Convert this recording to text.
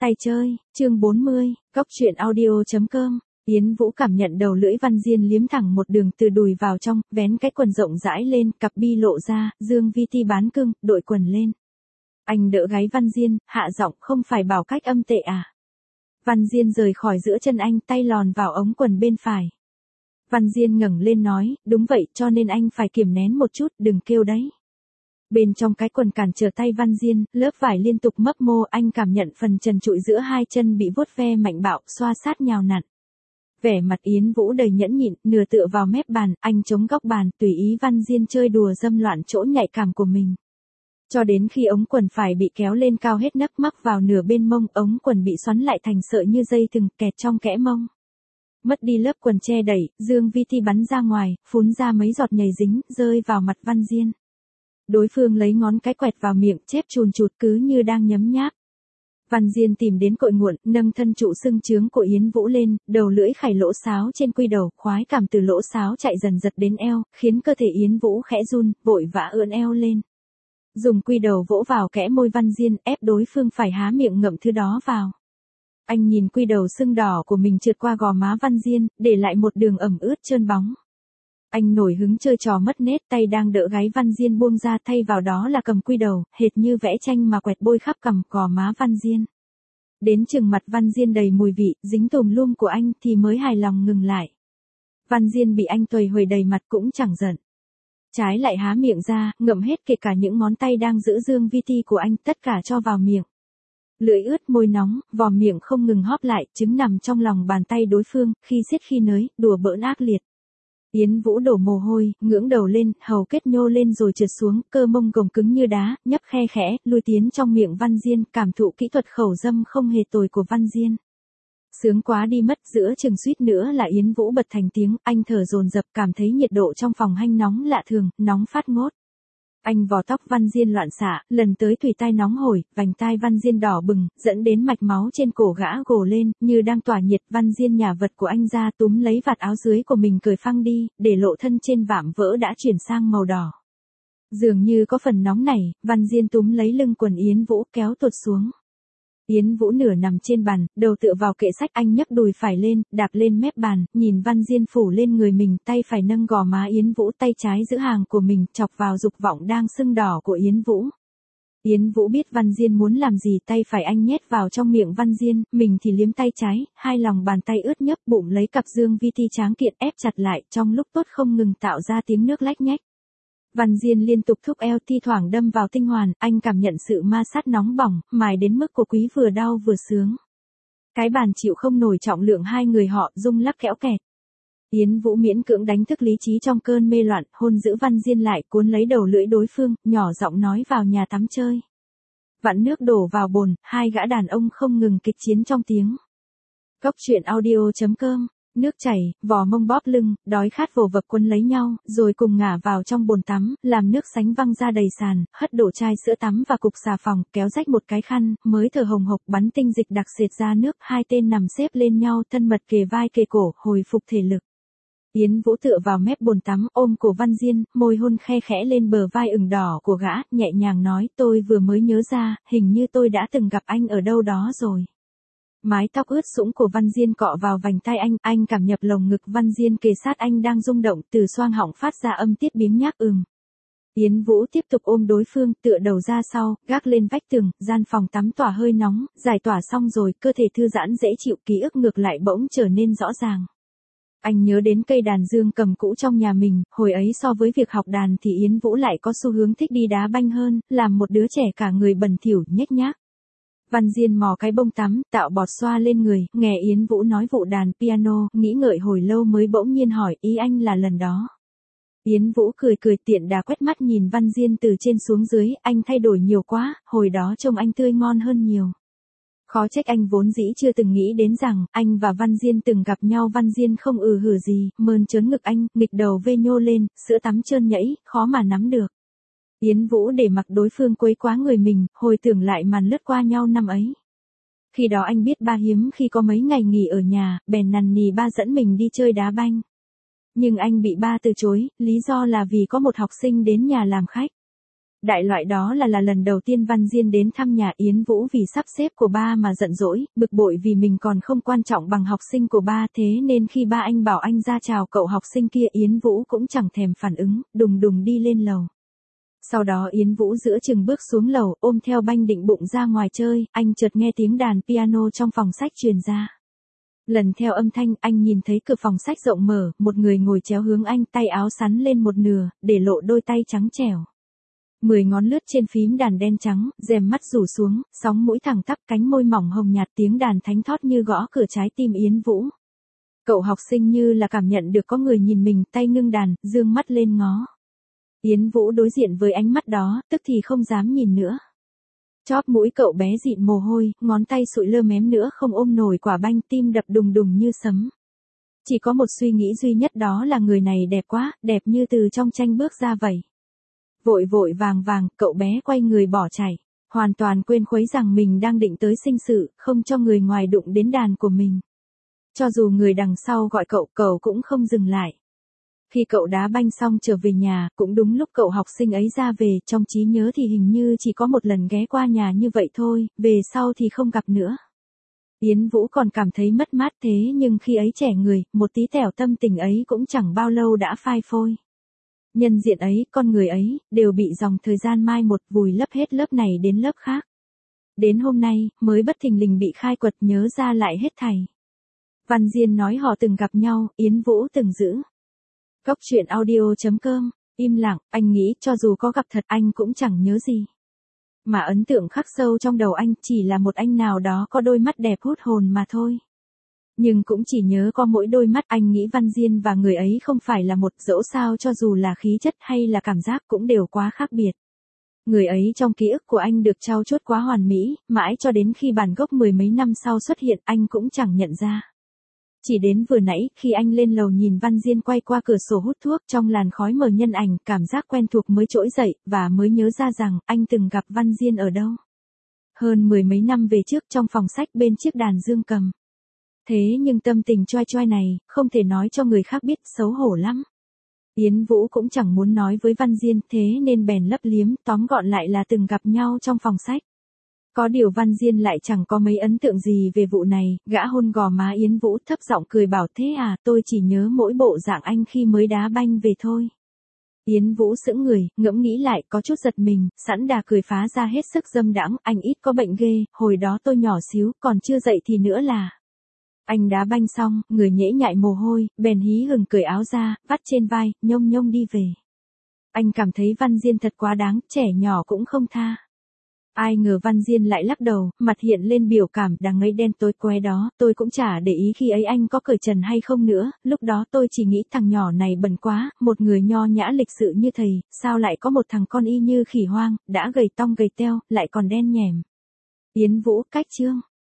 Tay chơi, chương 40, góc truyện audio.com. Yến Vũ cảm nhận đầu lưỡi Văn Diên liếm thẳng một đường từ đùi vào trong, vén cái quần rộng rãi lên, cặp bi lộ ra, Dương Vi Ti bán cưng, đội quần lên. Anh đỡ gáy Văn Diên, hạ giọng, không phải bảo cách âm tệ à? Văn Diên rời khỏi giữa chân anh, tay lòn vào ống quần bên phải. Văn Diên ngẩng lên nói, đúng vậy, cho nên anh phải kiềm nén một chút, đừng kêu đấy. Bên trong cái quần cản trở tay Văn Diên, lớp vải liên tục mấp mô, anh cảm nhận phần trần trụi giữa hai chân bị vuốt ve mạnh bạo, xoa sát nhào nặn. Vẻ mặt Yến Vũ đầy nhẫn nhịn, nửa tựa vào mép bàn, anh chống góc bàn, tùy ý Văn Diên chơi đùa dâm loạn chỗ nhạy cảm của mình. Cho đến khi ống quần phải bị kéo lên cao hết nấc mắc vào nửa bên mông, ống quần bị xoắn lại thành sợi như dây thừng, kẹt trong kẽ mông. Mất đi lớp quần che đẩy, Dương Vi Ti bắn ra ngoài, phun ra mấy giọt nhầy dính, rơi vào mặt Văn Diên. Đối phương lấy ngón cái quẹt vào miệng, chép chùn chụt cứ như đang nhấm nháp. Văn Diên tìm đến cội nguồn, nâng thân trụ sưng trướng của Yến Vũ lên, đầu lưỡi khải lỗ sáo trên quy đầu, khoái cảm từ lỗ sáo chạy dần giật đến eo, khiến cơ thể Yến Vũ khẽ run, vội vã ưỡn eo lên. Dùng quy đầu vỗ vào kẽ môi Văn Diên, ép đối phương phải há miệng ngậm thứ đó vào. Anh nhìn quy đầu sưng đỏ của mình trượt qua gò má Văn Diên, để lại một đường ẩm ướt trơn bóng. Anh nổi hứng chơi trò mất nét, tay đang đỡ gáy Văn Diên buông ra, thay vào đó là cầm quy đầu, hệt như vẽ tranh mà quẹt bôi khắp cằm gò má Văn Diên. Đến chừng mặt Văn Diên đầy mùi vị, dính tùm lum của anh thì mới hài lòng ngừng lại. Văn Diên bị anh tuầy huề đầy mặt cũng chẳng giận. Trái lại há miệng ra, ngậm hết kể cả những ngón tay đang giữ Dương Vi Ti của anh, tất cả cho vào miệng. Lưỡi ướt môi nóng, vòm miệng không ngừng hóp lại, trứng nằm trong lòng bàn tay đối phương, khi siết khi nới, đùa bỡn ác liệt. Yến Vũ đổ mồ hôi, ngưỡng đầu lên, hầu kết nhô lên rồi trượt xuống, cơ mông gồng cứng như đá, nhấp khe khẽ, lui tiến trong miệng Văn Diên, cảm thụ kỹ thuật khẩu dâm không hề tồi của Văn Diên. Sướng quá đi mất, giữa chừng suýt nữa là Yến Vũ bật thành tiếng, anh thở dồn dập, cảm thấy nhiệt độ trong phòng hanh nóng lạ thường, nóng phát ngốt. Anh vò tóc Văn Diên loạn xạ, lần tới thùy tai nóng hổi, vành tai Văn Diên đỏ bừng, dẫn đến mạch máu trên cổ gã gồ lên, như đang tỏa nhiệt. Văn Diên nhả vật của anh ra, túm lấy vạt áo dưới của mình cởi phăng đi, để lộ thân trên vạm vỡ đã chuyển sang màu đỏ. Dường như có phần nóng này, Văn Diên túm lấy lưng quần Yến Vũ, kéo tuột xuống. Yến Vũ nửa nằm trên bàn, đầu tựa vào kệ sách, anh nhấc đùi phải lên, đạp lên mép bàn, nhìn Văn Diên phủ lên người mình, tay phải nâng gò má Yến Vũ, tay trái giữ hàng của mình, chọc vào dục vọng đang sưng đỏ của Yến Vũ. Yến Vũ biết Văn Diên muốn làm gì, tay phải anh nhét vào trong miệng Văn Diên, mình thì liếm tay trái, hai lòng bàn tay ướt nhấp, bụng lấy cặp Dương Vi Ti tráng kiện ép chặt lại, trong lúc tốt không ngừng tạo ra tiếng nước lách nhách. Văn Diên liên tục thúc eo, thi thoảng đâm vào tinh hoàn, anh cảm nhận sự ma sát nóng bỏng, mài đến mức của quý vừa đau vừa sướng. Cái bàn chịu không nổi trọng lượng hai người họ, rung lắc kẽo kẹt. Yến Vũ miễn cưỡng đánh thức lý trí trong cơn mê loạn, hôn giữ Văn Diên lại, cuốn lấy đầu lưỡi đối phương, nhỏ giọng nói vào nhà tắm chơi. Vặn nước đổ vào bồn, hai gã đàn ông không ngừng kịch chiến trong tiếng. Góc truyện audio.com. Nước chảy, vò mông bóp lưng, đói khát vồ vập quấn lấy nhau, rồi cùng ngả vào trong bồn tắm, làm nước sánh văng ra đầy sàn, hất đổ chai sữa tắm và cục xà phòng, kéo rách một cái khăn, mới thở hồng hộc bắn tinh dịch đặc sệt ra nước, hai tên nằm xếp lên nhau, thân mật kề vai kề cổ, hồi phục thể lực. Yến Vũ tựa vào mép bồn tắm, ôm cổ Văn Diên, môi hôn khe khẽ lên bờ vai ửng đỏ của gã, nhẹ nhàng nói, tôi vừa mới nhớ ra, hình như tôi đã từng gặp anh ở đâu đó rồi. Mái tóc ướt sũng của Văn Diên cọ vào vành tai anh cảm nhập lồng ngực Văn Diên kề sát anh đang rung động, từ xoang họng phát ra âm tiết biếng nhác Yến Vũ tiếp tục ôm đối phương, tựa đầu ra sau, gác lên vách tường, gian phòng tắm tỏa hơi nóng, giải tỏa xong rồi, cơ thể thư giãn dễ chịu, ký ức ngược lại bỗng trở nên rõ ràng. Anh nhớ đến cây đàn dương cầm cũ trong nhà mình, hồi ấy so với việc học đàn thì Yến Vũ lại có xu hướng thích đi đá banh hơn, làm một đứa trẻ cả người bẩn thỉu, nhếch nhác. Văn Diên mò cái bông tắm, tạo bọt xoa lên người, nghe Yến Vũ nói vụ đàn piano, nghĩ ngợi hồi lâu mới bỗng nhiên hỏi, ý anh là lần đó. Yến Vũ cười cười tiện đà quét mắt nhìn Văn Diên từ trên xuống dưới, anh thay đổi nhiều quá, hồi đó trông anh tươi ngon hơn nhiều. Khó trách anh vốn dĩ chưa từng nghĩ đến rằng, anh và Văn Diên từng gặp nhau. Văn Diên không hử gì, mơn trớn ngực anh, nghịch đầu vê nhô lên, sữa tắm trơn nhẫy, khó mà nắm được. Yến Vũ để mặc đối phương quấy quá người mình, hồi tưởng lại màn lướt qua nhau năm ấy. Khi đó anh biết ba hiếm khi có mấy ngày nghỉ ở nhà, bèn nằn nì ba dẫn mình đi chơi đá banh. Nhưng anh bị ba từ chối, lý do là vì có một học sinh đến nhà làm khách. Đại loại đó là lần đầu tiên Văn Diên đến thăm nhà Yến Vũ vì sắp xếp của ba mà giận dỗi, bực bội vì mình còn không quan trọng bằng học sinh của ba, thế nên khi ba anh bảo anh ra chào cậu học sinh kia Yến Vũ cũng chẳng thèm phản ứng, đùng đùng đi lên lầu. Sau đó Yến Vũ giữa chừng bước xuống lầu, ôm theo banh định bụng ra ngoài chơi, anh chợt nghe tiếng đàn piano trong phòng sách truyền ra. Lần theo âm thanh, anh nhìn thấy cửa phòng sách rộng mở, một người ngồi chéo hướng anh, tay áo xắn lên một nửa, để lộ đôi tay trắng trẻo. 10 ngón lướt trên phím đàn đen trắng, rèm mắt rủ xuống, sóng mũi thẳng tắp, cánh môi mỏng hồng nhạt, tiếng đàn thánh thót như gõ cửa trái tim Yến Vũ. Cậu học sinh như là cảm nhận được có người nhìn mình, tay ngưng đàn, dương mắt lên ngó. Yến Vũ đối diện với ánh mắt đó, tức thì không dám nhìn nữa. Chóp mũi cậu bé dịn mồ hôi, ngón tay sụi lơ mém nữa không ôm nổi quả banh, tim đập đùng đùng như sấm. Chỉ có một suy nghĩ duy nhất, đó là người này đẹp quá, đẹp như từ trong tranh bước ra vậy. Vội vội vàng vàng, cậu bé quay người bỏ chạy, hoàn toàn quên khuấy rằng mình đang định tới sinh sự, không cho người ngoài đụng đến đàn của mình. Cho dù người đằng sau gọi cậu cũng không dừng lại. Khi cậu đá banh xong trở về nhà, cũng đúng lúc cậu học sinh ấy ra về, trong trí nhớ thì hình như chỉ có một lần ghé qua nhà như vậy thôi, về sau thì không gặp nữa. Yến Vũ còn cảm thấy mất mát, thế nhưng khi ấy trẻ người, một tí tẻo tâm tình ấy cũng chẳng bao lâu đã phai phôi. Nhân diện ấy, con người ấy, đều bị dòng thời gian mai một vùi lấp hết lớp này đến lớp khác. Đến hôm nay, mới bất thình lình bị khai quật nhớ ra lại hết thảy. Văn Diên nói họ từng gặp nhau, Yến Vũ từng giữ. Góc truyện audio.com, im lặng, anh nghĩ cho dù có gặp thật anh cũng chẳng nhớ gì. Mà ấn tượng khắc sâu trong đầu anh chỉ là một anh nào đó có đôi mắt đẹp hút hồn mà thôi. Nhưng cũng chỉ nhớ có mỗi đôi mắt, anh nghĩ Văn Diên và người ấy không phải là một, dẫu sao cho dù là khí chất hay là cảm giác cũng đều quá khác biệt. Người ấy trong ký ức của anh được trau chuốt quá hoàn mỹ, mãi cho đến khi bản gốc 10 mấy năm sau xuất hiện anh cũng chẳng nhận ra. Chỉ đến vừa nãy, khi anh lên lầu nhìn Văn Diên quay qua cửa sổ hút thuốc trong làn khói mờ nhân ảnh, cảm giác quen thuộc mới trỗi dậy, và mới nhớ ra rằng, anh từng gặp Văn Diên ở đâu. Hơn 10 mấy năm về trước trong phòng sách bên chiếc đàn dương cầm. Thế nhưng tâm tình choai choai này, không thể nói cho người khác biết, xấu hổ lắm. Yến Vũ cũng chẳng muốn nói với Văn Diên, thế nên bèn lấp liếm, tóm gọn lại là từng gặp nhau trong phòng sách. Có điều Văn Diên lại chẳng có mấy ấn tượng gì về vụ này, gã hôn gò má Yến Vũ thấp giọng cười bảo thế à, tôi chỉ nhớ mỗi bộ dạng anh khi mới đá banh về thôi. Yến Vũ sững người, ngẫm nghĩ lại, có chút giật mình, sẵn đà cười phá ra hết sức dâm đãng, anh ít có bệnh ghê, hồi đó tôi nhỏ xíu, còn chưa dậy thì nữa là. Anh đá banh xong, người nhễ nhại mồ hôi, bèn hí hửng cởi áo ra, vắt trên vai, nhông nhông đi về. Anh cảm thấy Văn Diên thật quá đáng, trẻ nhỏ cũng không tha. Ai ngờ Văn Diên lại lắc đầu, mặt hiện lên biểu cảm, đằng ấy đen tối qué đó, tôi cũng chả để ý khi ấy anh có cởi trần hay không nữa, lúc đó tôi chỉ nghĩ thằng nhỏ này bẩn quá, một người nho nhã lịch sự như thầy, sao lại có một thằng con y như khỉ hoang, đã gầy tong gầy teo, lại còn đen nhẻm. Yến Vũ, cách chương.